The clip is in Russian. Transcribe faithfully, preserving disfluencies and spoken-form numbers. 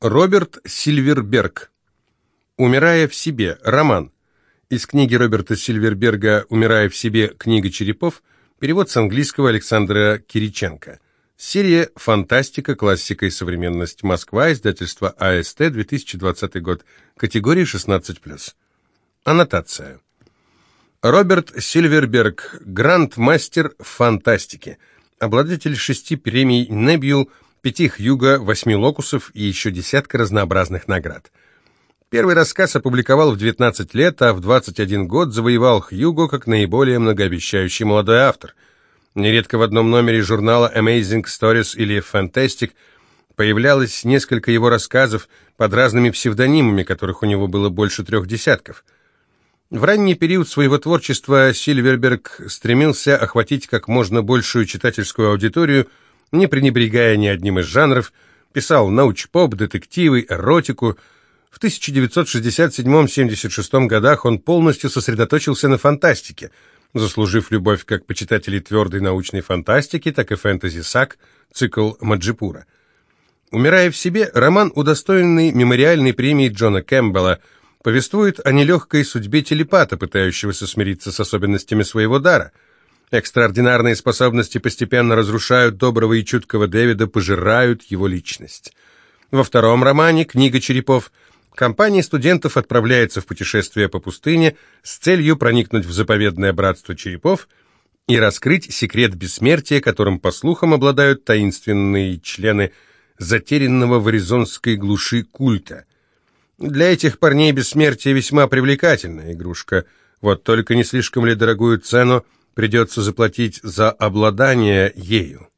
Роберт Сильверберг. «Умирая в себе». Роман. Из книги Роберта Сильверберга «Умирая в себе. Книга черепов». Перевод с английского Александра Кириченко. Серия «Фантастика. Классика и современность. Москва. Издательство А Эс Тэ. две тысячи двадцатый год. Категория шестнадцать плюс». Аннотация. Роберт Сильверберг. Гранд-мастер фантастики. Обладатель шести премий Небюл, пяти Хьюго, восьми Локусов и еще десятка разнообразных наград. Первый рассказ опубликовал в девятнадцать лет, а в двадцать один год завоевал Хьюго как наиболее многообещающий молодой автор. Нередко в одном номере журнала Amazing Stories или Fantastic появлялось несколько его рассказов под разными псевдонимами, которых у него было больше трех десятков. В ранний период своего творчества Сильверберг стремился охватить как можно большую читательскую аудиторию, не пренебрегая ни одним из жанров, писал научпоп, детективы, эротику. В тысяча девятьсот шестьдесят седьмом — семьдесят шестом годах он полностью сосредоточился на фантастике, заслужив любовь как почитателей твердой научной фантастики, так и фэнтези-саг, цикл Маджипура. «Умирая в себе», роман, удостоенный мемориальной премии Джона Кэмпбелла, повествует о нелегкой судьбе телепата, пытающегося смириться с особенностями своего дара. Экстраординарные способности постепенно разрушают доброго и чуткого Дэвида, пожирают его личность. Во втором романе «Книга черепов» компания студентов отправляется в путешествие по пустыне с целью проникнуть в заповедное братство черепов и раскрыть секрет бессмертия, которым, по слухам, обладают таинственные члены затерянного в аризонской глуши культа. Для этих парней бессмертие весьма привлекательная игрушка, вот только не слишком ли дорогую цену придется заплатить за обладание ею.